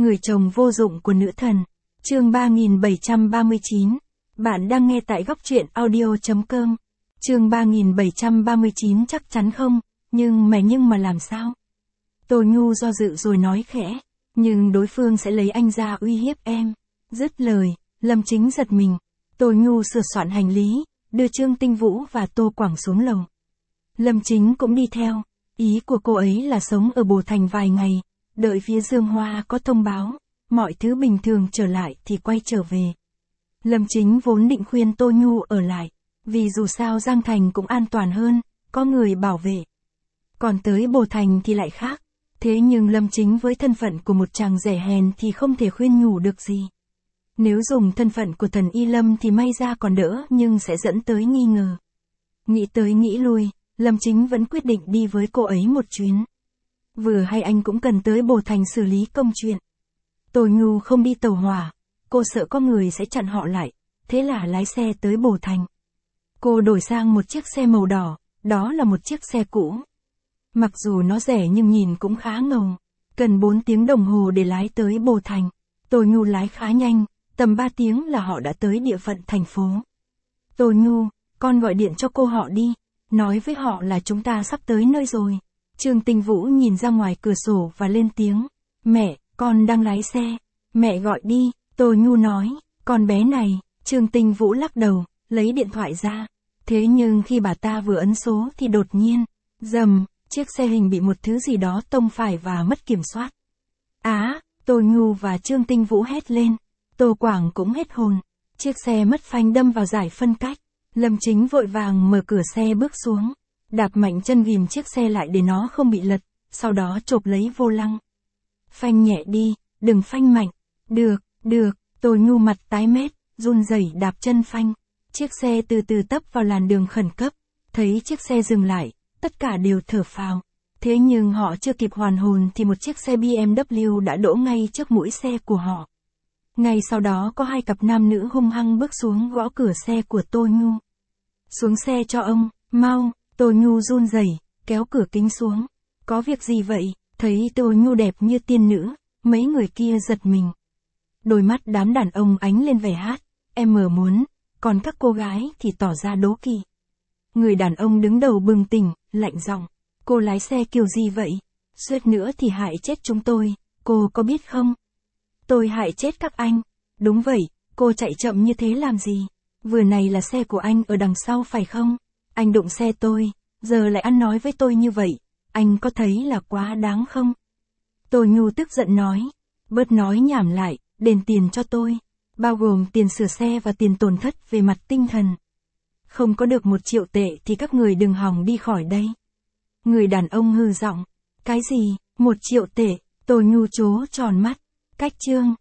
Người chồng vô dụng của nữ thần. Chương 3739. Bạn đang nghe tại góc truyện audio.com. Chương 3739 chắc chắn không, nhưng mà làm sao? Tô Nhu do dự rồi nói khẽ, nhưng đối phương sẽ lấy anh ra uy hiếp em. Dứt lời, Lâm Chính giật mình. Tô Nhu sửa soạn hành lý, đưa Trương Tinh Vũ và Tô Quảng xuống lầu. Lâm Chính cũng đi theo, ý của cô ấy là sống ở Bồ Thành vài ngày, đợi phía Dương Hoa có thông báo, mọi thứ bình thường trở lại thì quay trở về. Lâm Chính vốn định khuyên Tô Nhu ở lại, vì dù sao Giang Thành cũng an toàn hơn, có người bảo vệ. Còn tới Bồ Thành thì lại khác, thế nhưng Lâm Chính với thân phận của một chàng rẻ hèn thì không thể khuyên nhủ được gì. Nếu dùng thân phận của thần Y Lâm thì may ra còn đỡ nhưng sẽ dẫn tới nghi ngờ. Nghĩ tới nghĩ lui, Lâm Chính vẫn quyết định đi với cô ấy một chuyến. Vừa hay anh cũng cần tới Bồ Thành xử lý công chuyện. Tô Nhu không đi tàu hỏa, cô sợ có người sẽ chặn họ lại, thế là lái xe tới Bồ Thành. Cô đổi sang một chiếc xe màu đỏ, đó là một chiếc xe cũ. Mặc dù nó rẻ nhưng nhìn cũng khá ngầu, cần 4 tiếng đồng hồ để lái tới Bồ Thành. Tô Nhu lái khá nhanh, tầm 3 tiếng là họ đã tới địa phận thành phố. Tô Nhu, con gọi điện cho cô họ đi, nói với họ là chúng ta sắp tới nơi rồi. Trương Tinh Vũ nhìn ra ngoài cửa sổ và lên tiếng, mẹ, con đang lái xe, mẹ gọi đi. Tô Nhu nói, con bé này. Trương Tinh Vũ lắc đầu, lấy điện thoại ra. Thế nhưng khi bà ta vừa ấn số thì đột nhiên, rầm, chiếc xe hình bị một thứ gì đó tông phải và mất kiểm soát. Tô Nhu và Trương Tinh Vũ hét lên. Tô Quảng cũng hết hồn. Chiếc xe mất phanh đâm vào giải phân cách. Lâm Chính vội vàng mở cửa xe bước xuống, đạp mạnh chân ghìm chiếc xe lại để nó không bị lật, sau đó chộp lấy vô lăng. Phanh nhẹ đi, đừng phanh mạnh. Được, Tô Nhu mặt tái mét, run rẩy đạp chân phanh. Chiếc xe từ từ tấp vào làn đường khẩn cấp. Thấy chiếc xe dừng lại, tất cả đều thở phào. Thế nhưng họ chưa kịp hoàn hồn thì một chiếc xe BMW đã đỗ ngay trước mũi xe của họ. Ngay sau đó có 2 cặp nam nữ hung hăng bước xuống gõ cửa xe của Tô Nhu. Xuống xe cho ông, mau. Tô Nhu run rẩy, kéo cửa kính xuống. Có việc gì vậy? Thấy Tô Nhu đẹp như tiên nữ, mấy người kia giật mình. Đôi mắt đám đàn ông ánh lên vẻ hát, em muốn, còn các cô gái thì tỏ ra đố kỵ. Người đàn ông đứng đầu bừng tỉnh, lạnh giọng, cô lái xe kiểu gì vậy? Suýt nữa thì hại chết chúng tôi, cô có biết không? Tôi hại chết các anh. Đúng vậy, cô chạy chậm như thế làm gì? Vừa này là xe của anh ở đằng sau phải không? Anh đụng xe tôi, giờ lại ăn nói với tôi như vậy, anh có thấy là quá đáng không? Tô Nhu tức giận nói, bớt nói nhảm lại, đền tiền cho tôi, bao gồm tiền sửa xe và tiền tổn thất về mặt tinh thần. Không có được 1 triệu tệ thì các người đừng hòng đi khỏi đây. Người đàn ông hừ giọng, cái gì, 1 triệu tệ? Tô Nhu trố tròn mắt, cách Trương